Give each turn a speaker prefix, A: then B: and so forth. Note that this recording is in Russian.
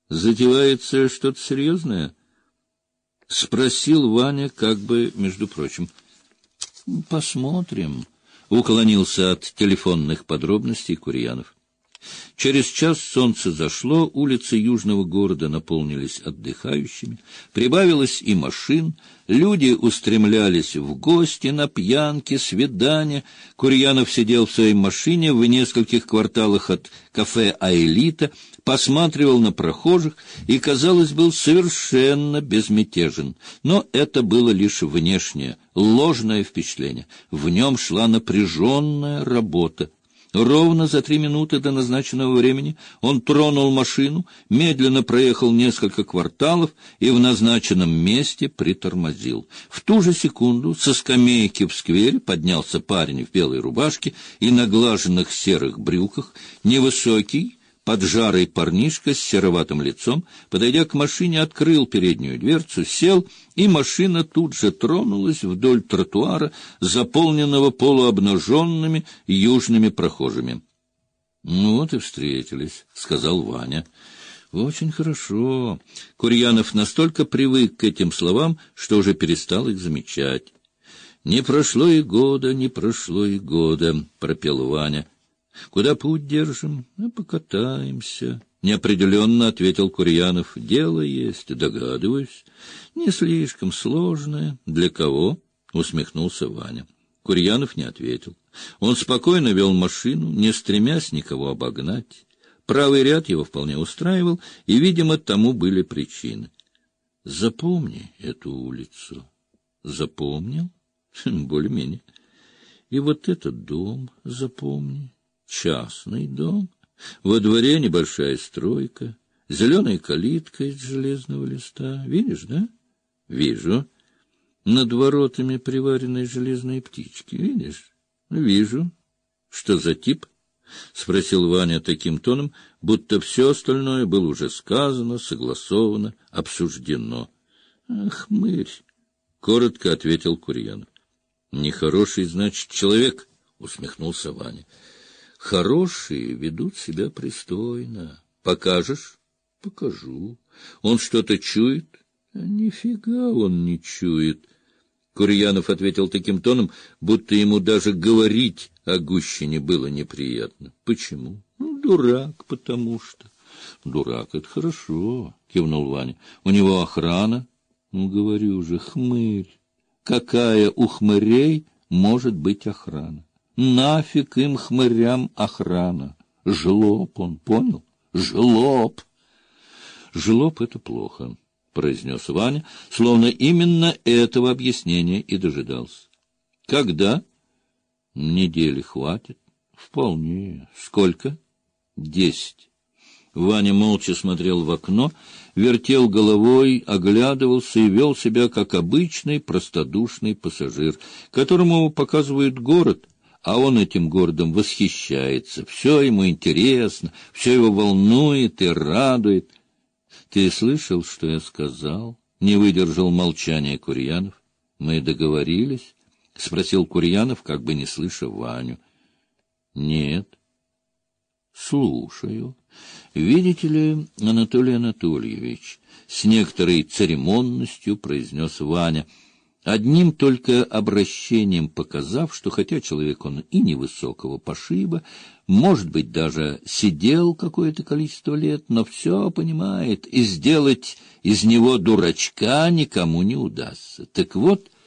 A: Затевается что-то серьезное? — спросил Ваня, как бы между прочим. — Посмотрим, — уклонился от телефонных подробностей Курьянов. Через час солнце зашло, улицы южного города наполнились отдыхающими, прибавилось и машин, люди устремлялись в гости, на пьянки, свидания. Курьянов сидел в своей машине в нескольких кварталах от кафе «Аэлита», посматривал на прохожих и, казалось, был совершенно безмятежен. Но это было лишь внешнее, ложное впечатление. В нем шла напряженная работа. Ровно за 3 минуты до назначенного времени он тронул машину, медленно проехал несколько кварталов и в назначенном месте притормозил. В ту же секунду со скамейки в сквере поднялся парень в белой рубашке и наглаженных серых брюках, невысокий, поджарый парнишка с сероватым лицом, подойдя к машине, открыл переднюю дверцу, сел, и машина тут же тронулась вдоль тротуара, заполненного полуобнаженными южными прохожими. — Ну вот и встретились, — сказал Ваня. — Очень хорошо. Курьянов настолько привык к этим словам, что уже перестал их замечать. — Не прошло и года, не прошло и года, — пропел Ваня. — Куда путь держим? — Покатаемся. — неопределенно ответил Курьянов. — Дело есть, догадываюсь. — Не слишком сложное. — Для кого? — усмехнулся Ваня. Курьянов не ответил. Он спокойно вел машину, не стремясь никого обогнать. Правый ряд его вполне устраивал, и, видимо, тому были причины. — Запомни эту улицу. — Запомнил? — Более-менее. — И вот этот дом запомни. Частный дом, во дворе небольшая стройка, зеленая калитка из железного листа. Видишь, да? — Вижу. Над воротами приваренные железные птички. Видишь? — Вижу. — Что за тип? — спросил Ваня таким тоном, будто все остальное было уже сказано, согласовано, обсуждено. — Хмырь, — коротко ответил Курьянов. — Нехороший, значит, человек, — усмехнулся Ваня. Хорошие ведут себя пристойно. Покажешь? Покажу. Он что-то чует? Нифига он не чует. Курьянов ответил таким тоном, будто ему даже говорить о Гущине было неприятно. Почему? Дурак, потому что. Дурак — это хорошо, кивнул Ваня. У него охрана. Говорю же, хмырь. Какая у хмырей может быть охрана? Нафиг им, хмырям, охрана? Жлоб он, понял? Жлоб! Жлоб — это плохо, — произнес Ваня, словно именно этого объяснения и дожидался. Когда? Недели хватит. Вполне. Сколько? 10. Ваня молча смотрел в окно, вертел головой, оглядывался и вел себя как обычный простодушный пассажир, которому показывают город, а он этим городом восхищается. Все ему интересно, все его волнует и радует. — Ты слышал, что я сказал? — не выдержал молчания Курьянов. — Мы договорились? — спросил Курьянов, как бы не слыша Ваню. — Нет. — Слушаю. Видите ли, Анатолий Анатольевич, с некоторой церемонностью произнес Ваня, одним только обращением показав, что хотя человек он и невысокого пошиба, может быть, даже сидел какое-то количество лет, но все понимает, и сделать из него дурачка никому не удастся. Так вот,